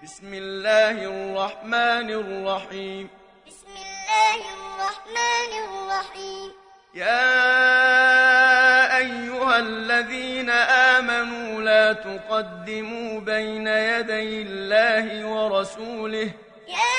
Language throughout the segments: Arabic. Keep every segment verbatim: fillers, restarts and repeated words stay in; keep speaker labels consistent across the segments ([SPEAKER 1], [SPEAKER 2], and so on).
[SPEAKER 1] بسم الله الرحمن الرحيم
[SPEAKER 2] بسم الله الرحمن الرحيم
[SPEAKER 1] يا أيها الذين آمنوا لا تقدموا بين يدي الله ورسوله
[SPEAKER 2] يا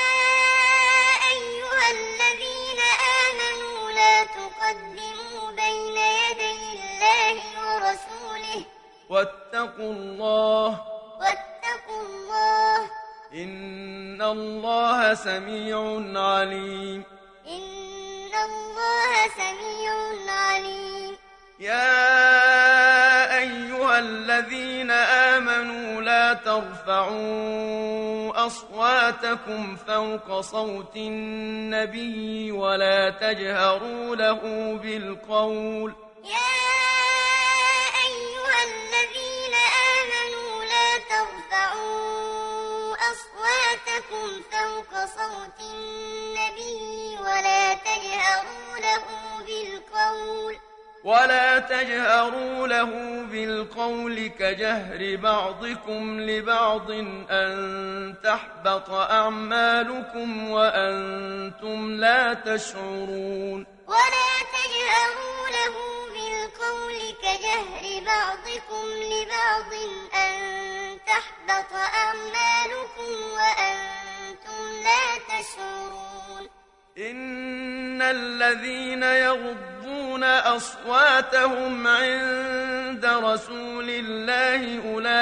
[SPEAKER 2] أيها الذين آمنوا لا تقدموا بين يدي الله ورسوله
[SPEAKER 1] واتقوا الله
[SPEAKER 2] واتقوا الله
[SPEAKER 1] إن الله سميع عليم
[SPEAKER 2] إن الله سميع عليم
[SPEAKER 1] يا أيها الذين آمنوا لا ترفعوا أصواتكم فوق صوت النبي ولا تجهروا له بالقول
[SPEAKER 2] يا أيها الذين آمنوا لا ترفعوا أصواتكم فوق صوت النبي ولا تجهروا له بالقول
[SPEAKER 1] ولا تجهروا له بالقول كجهر بعضكم لبعض أن تحبط أعمالكم وأنتم لا تشعرون
[SPEAKER 2] ولا تجهروا له بالقول كجهر بعضكم لبعض أن تحبط أعمالكم وأنتم لا تشعرون
[SPEAKER 1] إن الذين يغضون أصواتهم عند رسول الله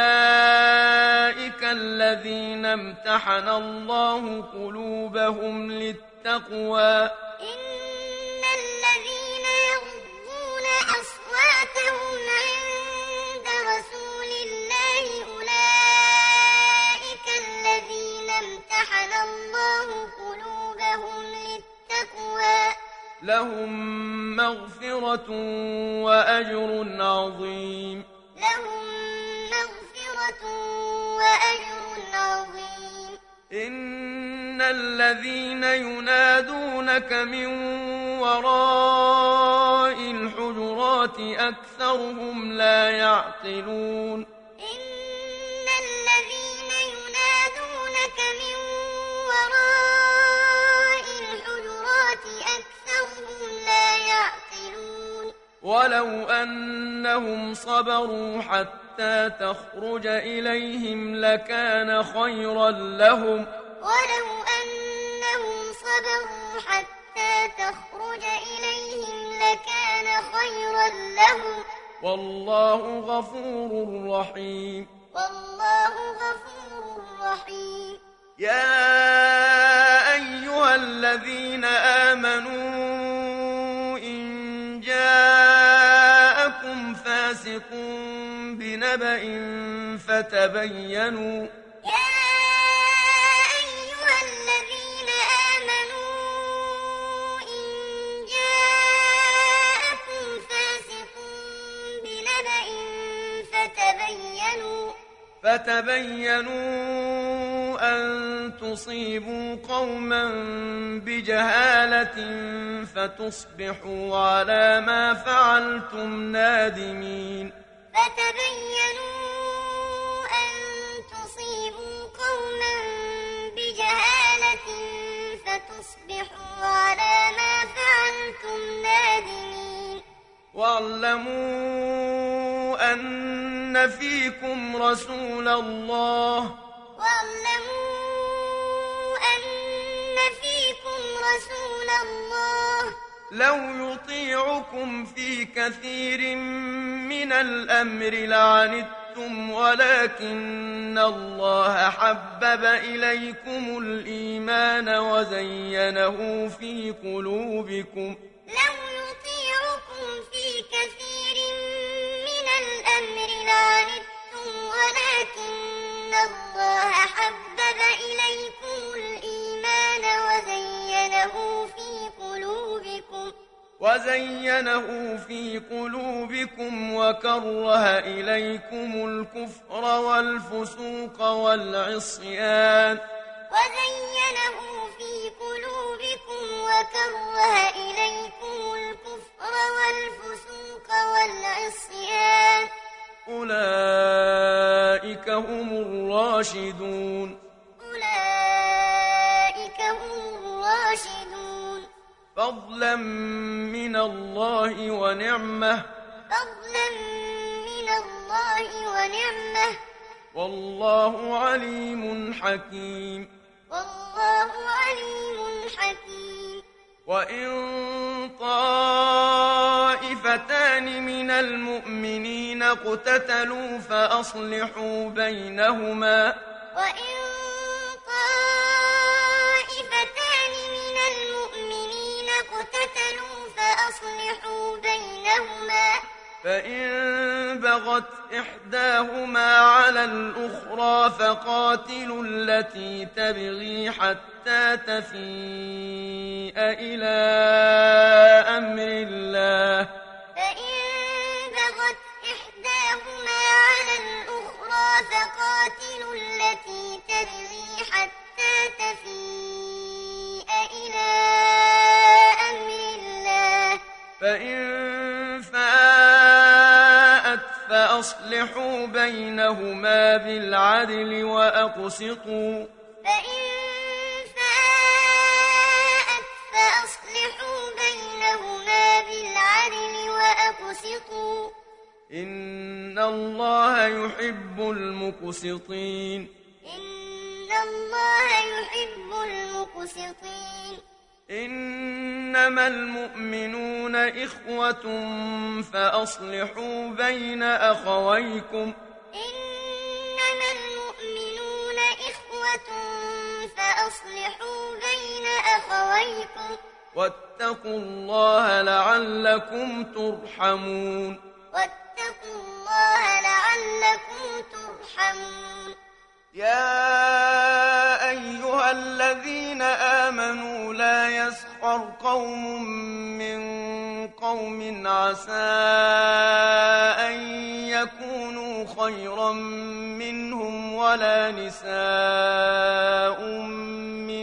[SPEAKER 1] أولئك الذين امتحن الله قلوبهم للتقوى
[SPEAKER 2] إن الذين يغضون أصواتهم عند رسول الله أولئك الذين امتحن الله قلوبهم للتقوى
[SPEAKER 1] لهم مغفرة وأجر عظيم
[SPEAKER 2] لهم مغفرة وأجر عظيم
[SPEAKER 1] إن الذين ينادونك من وراء الحجرات أكثرهم لا يعقلون
[SPEAKER 2] إن الذين ينادونك من وراء الحجرات أكثرهم لا يعقلون
[SPEAKER 1] ولو أنهم صبروا حتى تخرج إليهم لكان خيرا لهم
[SPEAKER 2] ولو أنهم صبروا حتى تخرج إليهم لكان خيرا لهم
[SPEAKER 1] والله غفور رحيم
[SPEAKER 2] والله غفور رحيم
[SPEAKER 1] يا أيها الذين آمنوا إن جاءكم فاسق بنبأ فتبينوا
[SPEAKER 2] يا أيها الذين آمنوا إن جاءكم فاسق بنبأ فتبينوا
[SPEAKER 1] فتبينوا أن تصيبوا قوما بجهالة فتصبحوا على ما فعلتم نادمين
[SPEAKER 2] فتبينوا أن تصيبوا قوما بجهالة فتصبحوا على ما فعلتم نادمين
[SPEAKER 1] واعلموا أن فيكم رسول الله
[SPEAKER 2] واعلموا أن فيكم رسول الله
[SPEAKER 1] لو يطيعكم في كثير من الأمر لعنتم ولكن الله حبب إليكم الإيمان وزينه في قلوبكم
[SPEAKER 2] لو يطيعكم في كثير من الأمر لعنتم ولكن الله حبب إليكم الإيمان وزينه في قلوبكم
[SPEAKER 1] وزينه في قلوبكم وكره إليكم الكفر والفسوق والعصيان
[SPEAKER 2] وزينه في قلوبكم وكره إليكم الكفر والفسوق والعصيان
[SPEAKER 1] أولئك هم الراشدون
[SPEAKER 2] أولئك هم الراشدون
[SPEAKER 1] فضلا من الله ونعمة
[SPEAKER 2] فضلا من الله ونعمة
[SPEAKER 1] والله عليم حكيم
[SPEAKER 2] والله عليم حكيم
[SPEAKER 1] وإن طائفتان من المؤمنين اقتتلوا فأصلحوا بينهما
[SPEAKER 2] وإن طائفتان من المؤمنين اقتتلوا فأصلحوا بينهما
[SPEAKER 1] فإن بغت إحداهما على الأخرى فقاتلوا التي تبغي حتى تفيء إلى أمر الله
[SPEAKER 2] فإن بغت إحداهما على الأخرى فقاتلوا التي تبغي حتى تفيء إلى أمر الله
[SPEAKER 1] فإن فاءت فأصلحوا بينهما بالعدل وأقسطوا
[SPEAKER 2] فإن فاءت فأصلحوا بينهما بالعدل وأقسطوا
[SPEAKER 1] إن الله يحب المقسطين
[SPEAKER 2] إن الله يحب المقسطين
[SPEAKER 1] إنما المؤمنون إخوة فأصلحوا بين أخويكم
[SPEAKER 2] إنما المؤمنون إخوة فأصلحوا بين أخويكم
[SPEAKER 1] واتقوا الله لعلكم ترحمون
[SPEAKER 2] واتقوا الله لعلكم ترحمون
[SPEAKER 1] يا أيها الذين آمنوا لا يسخر قوم من قوم عسى أن يكونوا خيرا منهم ولا نساء من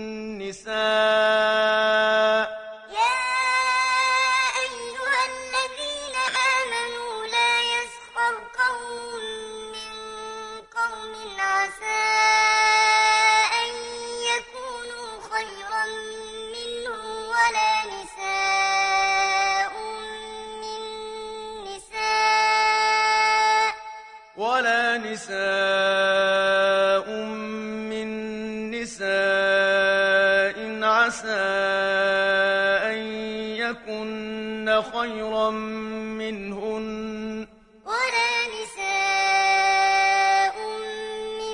[SPEAKER 1] نساء
[SPEAKER 2] يا أيها الذين آمنوا لا يسخر قوم من قوم عسى أن يكونوا خيرا منهم ولا نساء من نساء
[SPEAKER 1] ولا نساء من نساء عسى أن يكن خيرا منهن
[SPEAKER 2] ولا نساء من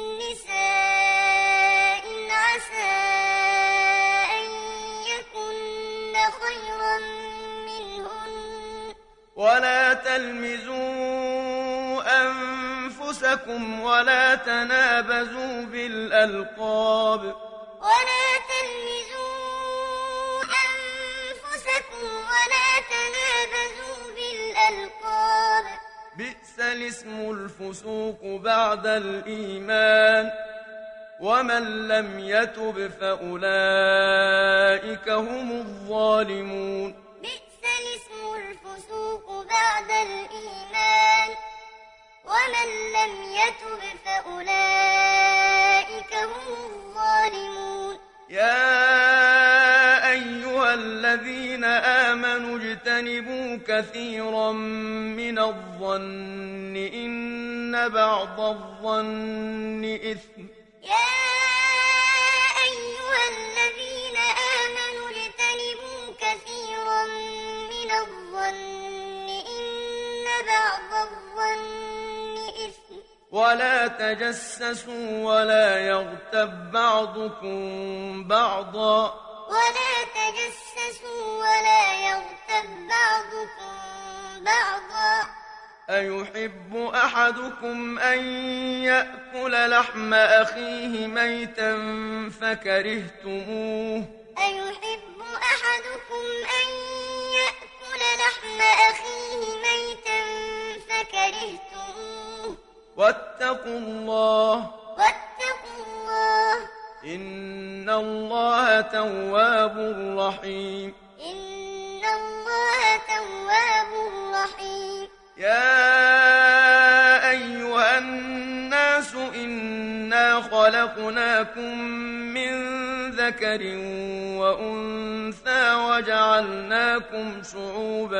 [SPEAKER 2] نساء عسى أن يكن خيرا منهن
[SPEAKER 1] ولا تلمزوا أنفسكم ولا تنابزوا بالألقاب
[SPEAKER 2] ولا تلمزوا أنفسكم ولا تنابزوا بالألقاب
[SPEAKER 1] بئس الاسم الفسوق بعد الإيمان ومن لم يتب فأولئك هم الظالمون
[SPEAKER 2] بئس الاسم الفسوق بعد الإيمان ومن لم يتب فأولئك هم الظالمون
[SPEAKER 1] يا أيها الذين آمنوا اجتنبوا كثيرا من الظن إن بعض الظن إثم
[SPEAKER 2] يا أيها الذين آمنوا اجتنبوا كثيرا من الظن إن بعض الظن إثم
[SPEAKER 1] ولا تجسسوا ولا يغتب بعضكم بعضا
[SPEAKER 2] ولا تجسسوا ولا يغتب بعضكم بعضا
[SPEAKER 1] أيحب أحدكم أن يأكل لحم أخيه ميتا فكرهتموه
[SPEAKER 2] أيحب أحدكم أن يأكل لحم أخيه ميتا فكرهتموه
[SPEAKER 1] واتقوا الله
[SPEAKER 2] واتقوا الله
[SPEAKER 1] إن الله تواب رحيم
[SPEAKER 2] إن الله تواب رحيم
[SPEAKER 1] يا إنا خلقناكم من ذكر وأنثى وجعلناكم شعوبا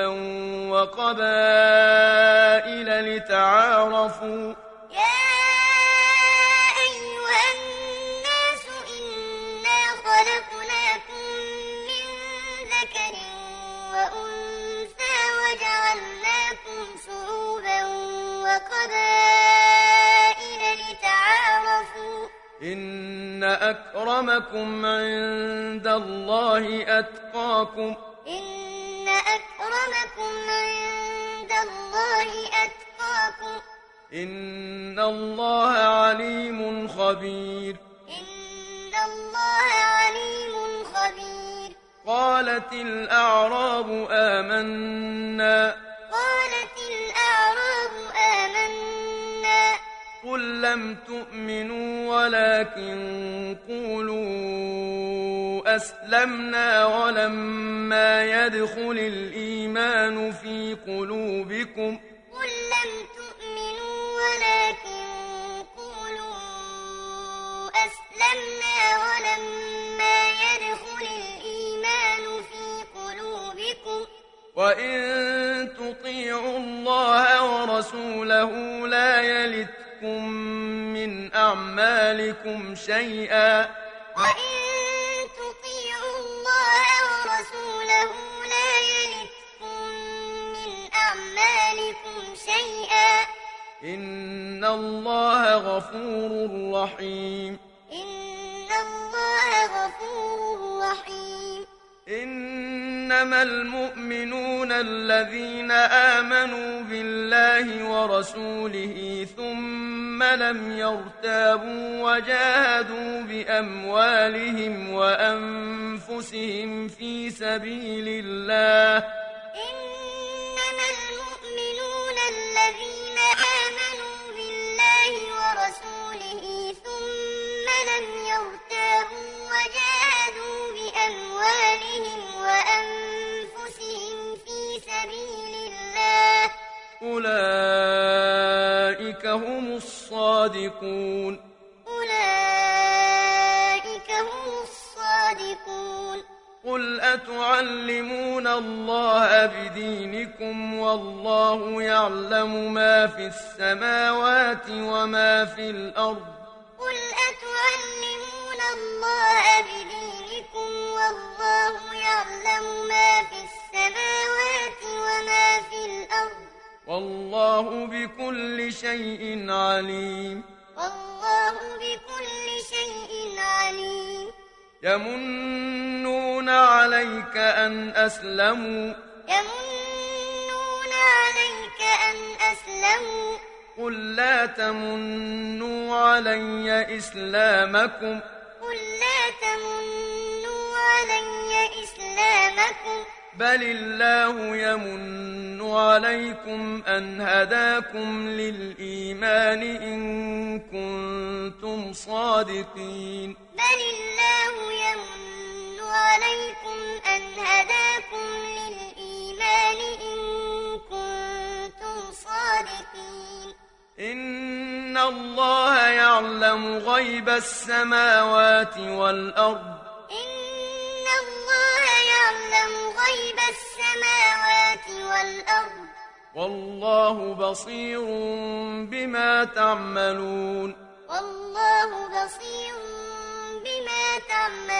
[SPEAKER 1] وقبائل لتعارفوا
[SPEAKER 2] يا أيها الناس إنا خلقناكم من ذكر وأنثى وجعلناكم شعوبا وقبائل لتعارفوا
[SPEAKER 1] إن أكرمكم عند الله أتقاكم
[SPEAKER 2] إن أكرمكم عند الله أتقاكم
[SPEAKER 1] إن الله عليم خبير
[SPEAKER 2] إن الله عليم خبير
[SPEAKER 1] قالت الأعراب آمنا
[SPEAKER 2] قالت الأعراب آمنا
[SPEAKER 1] قل لم تؤمنوا ولكن قولوا أسلمنا ولما يدخل الإيمان في قلوبكم
[SPEAKER 2] قل لم تؤمنوا ولكن قولوا أسلمنا ولما يدخل الإيمان في قلوبكم
[SPEAKER 1] وإن تطيعوا الله ورسوله لا يلتكم من أعمالكم شيئا
[SPEAKER 2] وإن تطيعوا الله ورسوله لا يلتكم من أعمالكم شيئا
[SPEAKER 1] إن الله غفور رحيم
[SPEAKER 2] إن الله غفور رحيم
[SPEAKER 1] إنما المؤمنون الذين آمنوا بالله ورسوله ثم لم يرتابوا وجاهدوا بأموالهم وأنفسهم في سبيل الله
[SPEAKER 2] إنما المؤمنون الذين آمنوا بالله ورسوله ثم لم يرتابوا وجاهدوا بأموالهم وأنفسهم في سبيل الله
[SPEAKER 1] أولئك هم الصادقون
[SPEAKER 2] أولئك هم الصادقون
[SPEAKER 1] قل أتعلمون الله بدينكم والله يعلم ما في السماوات وما في الأرض
[SPEAKER 2] قل أتعلمون الله بدينكم والله يعلم ما في السماوات وما في الأرض
[SPEAKER 1] والله بكل شيء عليم
[SPEAKER 2] والله بكل شيء عليم
[SPEAKER 1] يمنون عليك أن أسلموا
[SPEAKER 2] يمنون عليك أن أسلموا
[SPEAKER 1] قل لا تمنوا علي إسلامكم
[SPEAKER 2] قل لا تمنوا علي إسلامكم
[SPEAKER 1] بل الله يمن عليكم أن هداكم للإيمان إن كنتم صادقين
[SPEAKER 2] بل الله يمن عليكم أن هداكم للإيمان إن كنتم صادقين
[SPEAKER 1] إن الله يعلم غيب السماوات والأرض
[SPEAKER 2] إن الله يعلم غيب السماوات والأرض
[SPEAKER 1] والله بصير بما تعملون
[SPEAKER 2] والله بصير بما تعملون